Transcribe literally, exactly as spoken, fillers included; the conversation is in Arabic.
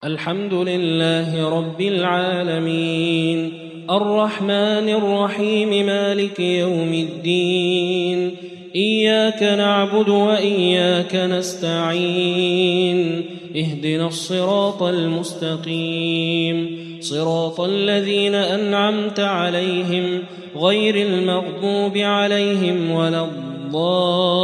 الحمد لله رب العالمين الرحمن الرحيم مالك يوم الدين إياك نعبد وإياك نستعين اهدنا الصراط المستقيم صراط الذين أنعمت عليهم غير المغضوب عليهم ولا الضالين